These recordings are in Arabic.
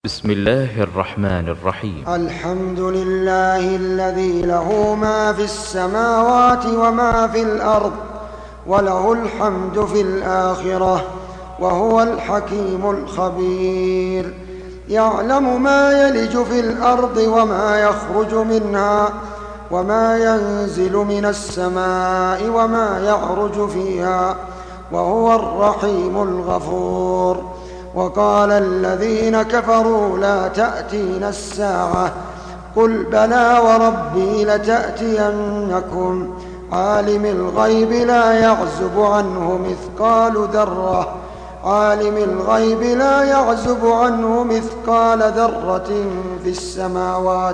بسم الله الرحمن الرحيم. الحمد لله الذي له ما في السماوات وما في الأرض وله الحمد في الآخرة وهو الحكيم الخبير. يعلم ما يلج في الأرض وما يخرج منها وما ينزل من السماء وما يعرج فيها وهو الرحيم الغفور. وقال الذين كفروا لا تأتينا الساعة قل بلى وربي لتأتينكم عالم الغيب لا يعزب عنه مثقال ذرة في السماوات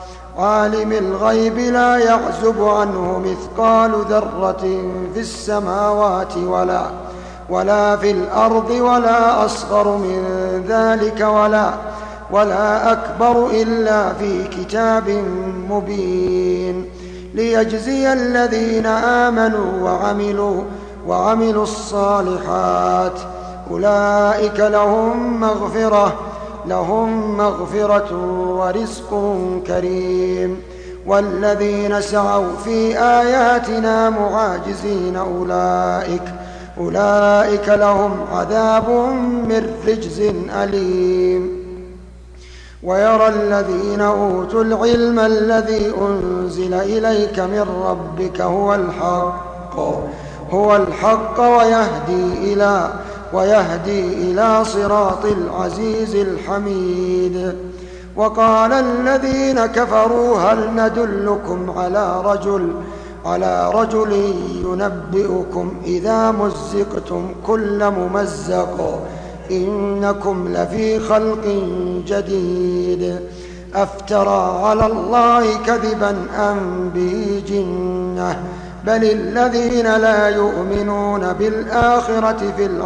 ولا في الأرض ولا أصغر من ذلك ولا أكبر إلا في كتاب مبين ليجزي الذين آمنوا وعملوا الصالحات أولئك لهم مغفرة ورزق كريم. والذين سعوا في آياتنا معاجزين أولئك لهم عذاب من رجز أليم. ويرى الذين أوتوا العلم الذي أنزل إليك من ربك هو الحق ويهدي إلى صراط العزيز الحميد. وقال الذين كفروا هل ندلكم على رجل ينبئكم إذا مزقتم كل ممزق إنكم لفي خلق جديد أفترى على الله كذبا أم به جنة بل الذين لا يؤمنون بالآخرة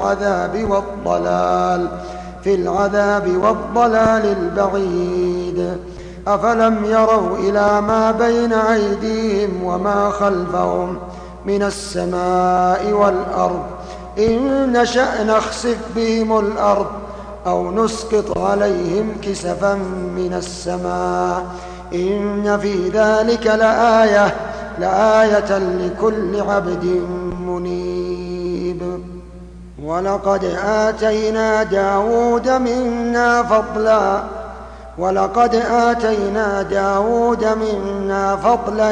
في العذاب والضلال البعيد. أفلم يروا إلى ما بين أيديهم وما خلفهم من السماء والأرض إن نشأ نخسف بهم الأرض أو نسقط عليهم كسفا من السماء إن في ذلك لآية لكل عبد منيب. ولقد آتينا داود منا فضلا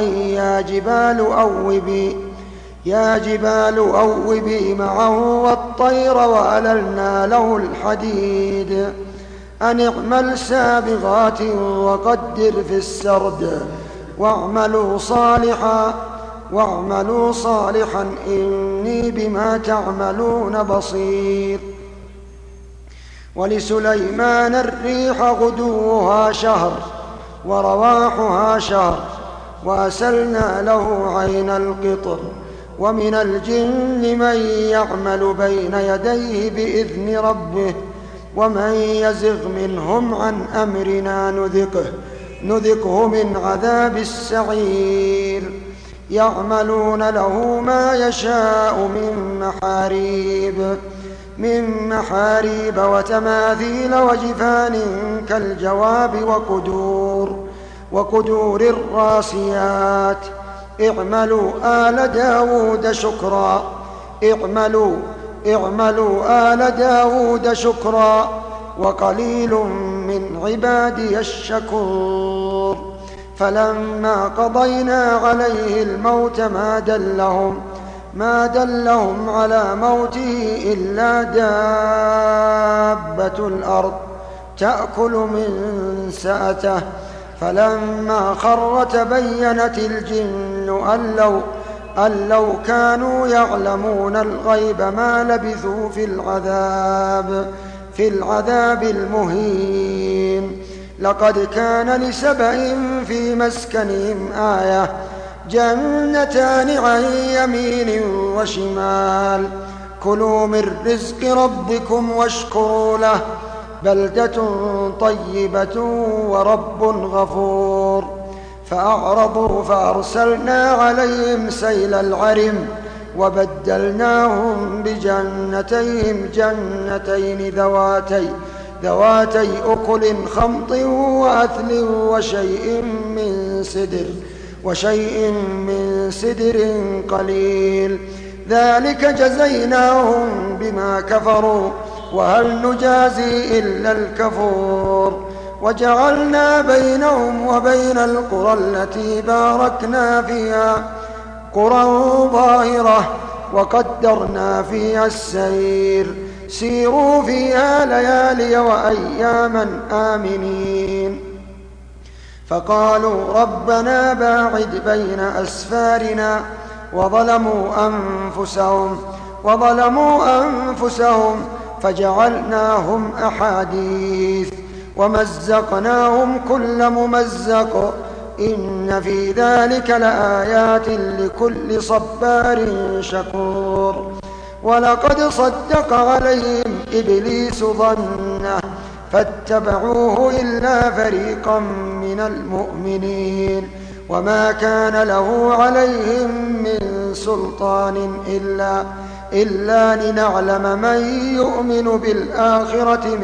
يا جبال أوبي معه والطير وأللنا له الحديد أن اعمل سابغات وقدر في السرد واعملوا صالحا إني بما تعملون بصير. ولسليمان الريح غدوها شهر ورواحها شهر وأسلنا له عين القطر ومن الجن من يعمل بين يديه بإذن ربه ومن يزغ منهم عن أمرنا نذقه من عذاب السعير. يعملون له ما يشاء من محاريب وتماثيل وجفان كالجواب وقدور الراسيات. اعملوا آل داود شكرا وقليل من عبادي الشكور. فلما قضينا عليه الموت ما دلهم على موته إلا دابة الأرض تأكل من سأته. فلما خر تبينت الجن أن لو كانوا يعلمون الغيب ما لبثوا في العذاب المهين. لقد كان لسبأ في مسكنهم آية جنتان عن يمين وشمال كلوا من رزق ربكم واشكروا له بلدة طيبة ورب غفور. فأعرضوا فأرسلنا عليهم سيل العرم وبدلناهم بجنتين ذواتي أكل خمط وأثل وشيء من سدر قليل. ذلك جزيناهم بما كفروا وهل نجازي إلا الكفور. وجعلنا بينهم وبين القرى التي باركنا فيها قرى ظاهرة وقدرنا فيها السير سيروا فيها ليالي وأياما آمنين. فقالوا ربنا باعد بين أسفارنا وظلموا أنفسهم فجعلناهم أحاديث ومزقناهم كل ممزق إن في ذلك لآيات لكل صبار شكور. ولقد صدق عليهم إبليس ظنه فاتبعوه إلا فريقا من المؤمنين وما كان له عليهم من سلطان إلا لنعلم من يؤمن بالآخرة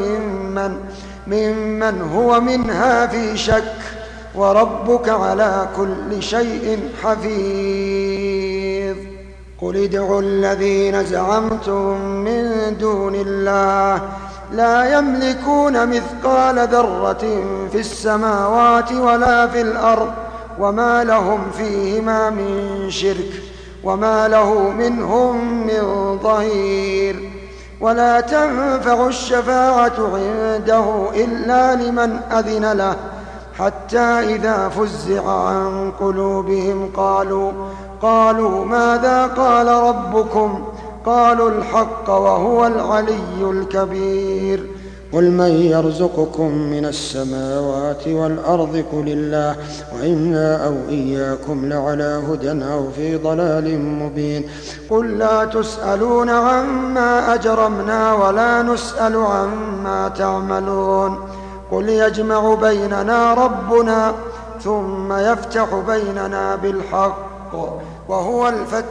ممن هو منها في شك وربك على كل شيء حفيظ. قل ادعوا الذين زعمتم من دون الله لا يملكون مثقال ذرة في السماوات ولا في الأرض وما لهم فيهما من شرك وما له منهم من ظهير. ولا تنفع الشفاعة عنده إلا لمن أذن له حتى إذا فزع عن قلوبهم قالوا ماذا قال ربكم قالوا الحق وهو العلي الكبير. قل من يرزقكم من السماوات والأرض قل الله وإنا أو إياكم لعلى هدى أو في ضلال مبين. قل لا تسألون عما أجرمنا ولا نسأل عما تعملون. قل يجمع بيننا ربنا ثم يفتح بيننا بالحق وهو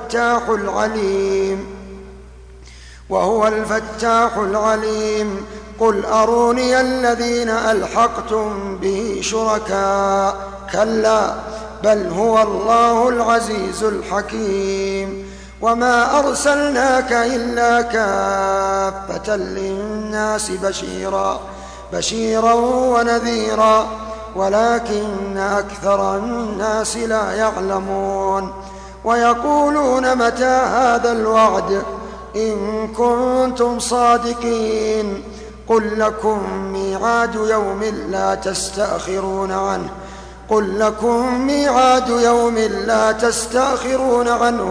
الفتاح العليم. قل أروني الذين ألحقتم به شركاء كلا بل هو الله العزيز الحكيم. وما أرسلناك إلا كافة للناس بشيرا ونذيرا ولكن أكثر الناس لا يعلمون. ويقولون متى هذا الوعد إن كنتم صادقين. قل لكم ميعاد يوم لا تستأخرون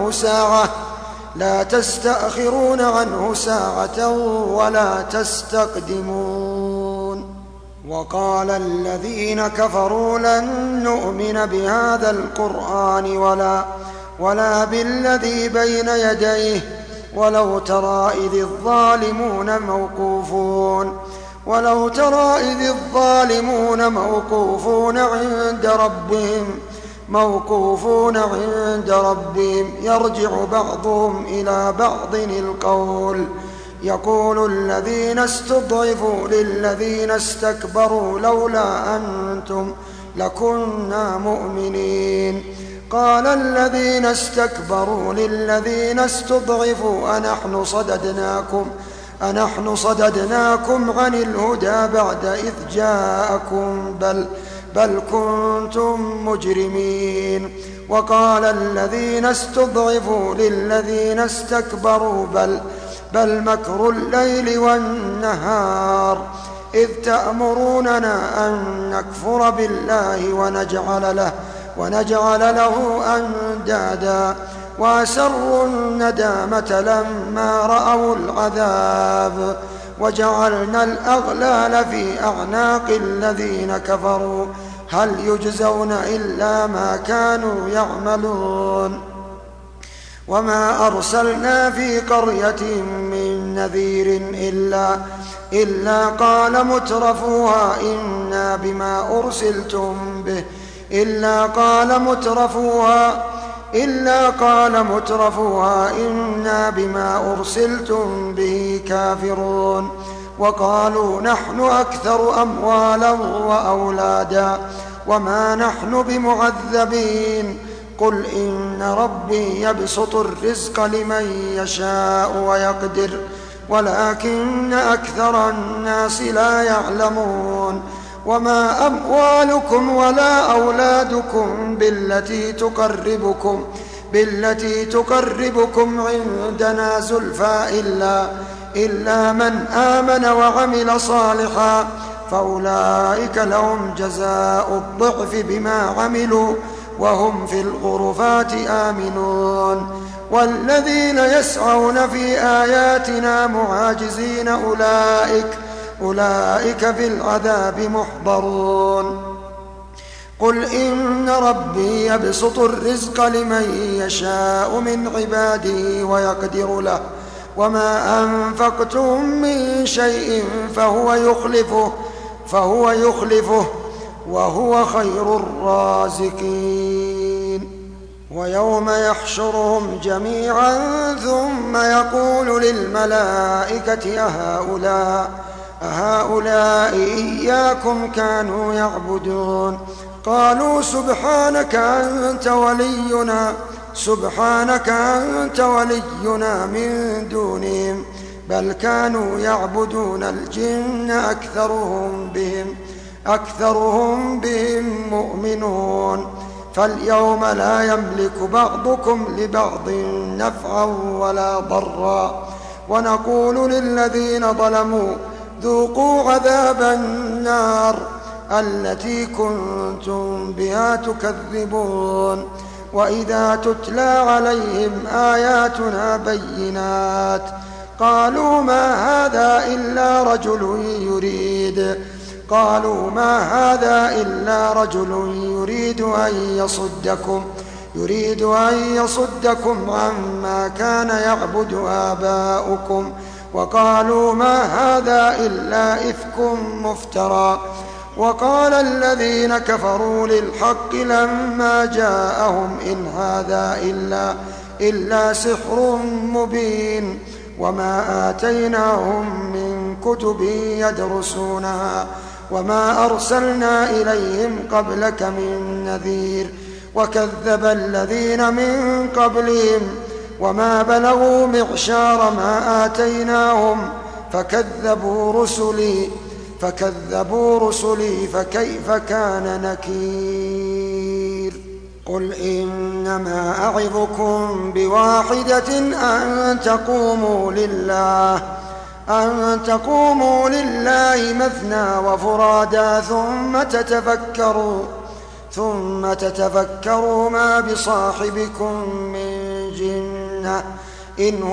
عنه ساعة ولا تستقدمون. وقال الذين كفروا لن نؤمن بهذا القرآن ولا بالذي بين يديه ولو ترى إذ الظالمون موقوفون عند ربهم يرجع بعضهم إلى بعض القول يقول الذين استضعفوا للذين استكبروا لولا أنتم لكنا مؤمنين. قال الذين استكبروا للذين استضعفوا أنحن صددناكم عن الهدى بعد إذ جاءكم بل كنتم مجرمين. وقال الذين استضعفوا للذين استكبروا بل مكر الليل والنهار إذ تأمروننا أن نكفر بالله ونجعل له أندادا وأسروا الندامة لما رأوا العذاب وجعلنا الأغلال في أعناق الذين كفروا هل يجزون إلا ما كانوا يعملون. وما أرسلنا في قرية من نذير إلا قال مترفوها إنا بما أرسلتم به كافرون. وقالوا نحن أكثر أموالا وأولادا وما نحن بمعذبين قل إن ربي يبسط الرزق لمن يشاء ويقدر ولكن أكثر الناس لا يعلمون وما أموالكم ولا أولادكم بالتي تقربكم عندنا زلفى إلا من آمن وعمل صالحا فأولئك لهم جزاء الضعف بما عملوا وهم في الغرفات آمنون والذين يسعون في آياتنا معاجزين أولئك في العذاب محضرون قل إن ربي يبسط الرزق لمن يشاء من عباده ويقدر له وما أنفقتم من شيء فهو يخلفه وهو خير الرازقين ويوم يحشرهم جميعا ثم يقول للملائكة أهؤلاء إياكم كانوا يعبدون قالوا سبحانك أنت ولينا من دونهم بل كانوا يعبدون الجن أكثرهم بهم مؤمنون فاليوم لا يملك بعضكم لبعض نفعا ولا ضرا ونقول للذين ظلموا ذوقوا عذاب النار التي كنتم بها تكذبون وإذا تتلى عليهم آياتنا بينات قالوا ما هذا إلا رجل يريد أن يصدكم عما كان يعبد آباؤكم وقالوا ما هذا إلا إفك مفترى وقال الذين كفروا للحق لما جاءهم إن هذا إلا سحر مبين وما آتيناهم من كتب يدرسونها وما أرسلنا إليهم قبلك من نذير وكذب الذين من قبلهم وما بلغوا معشار ما آتيناهم فكذبوا رسلي فكيف كان نكير قل إنما أعظكم بواحدة أن تقوموا لله مثنى وفرادا ثم تتفكروا ما بصاحبكم من جنة إن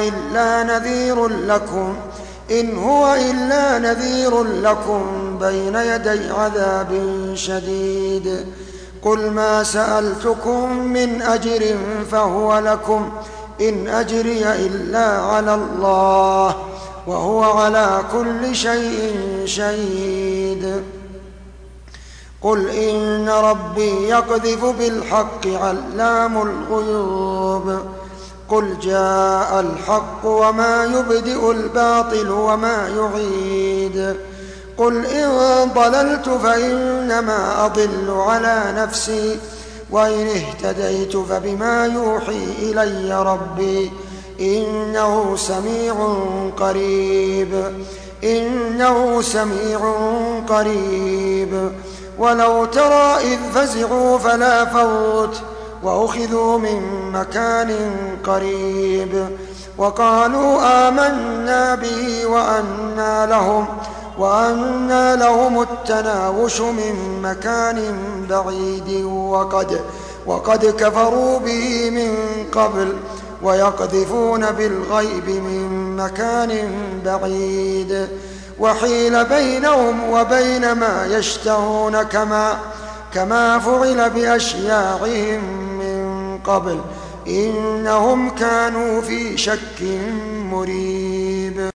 هو إلا نذير لكم بين يدي عذاب شديد قل ما سألتكم من أجر فهو لكم إن أجري إلا على الله وهو على كل شيء شهيد قل إن ربي يقذف بالحق علام الغيوب قل جاء الحق وما يبدئ الباطل وما يعيد قل إن ضللت فإنما أضل على نفسي وإن اهتديت فبما يوحي إلي ربي إنه سميع قريب ولو ترى إذ فزعوا فلا فوت وأخذوا من مكان قريب وقالوا آمنا به وأنى لهم التناوش من مكان بعيد وقد كفروا به من قبل ويقذفون بالغيب من مكان بعيد وحيل بينهم وبين ما يشتهون كما فعل بأشياعهم من قبل إنهم كانوا في شك مريب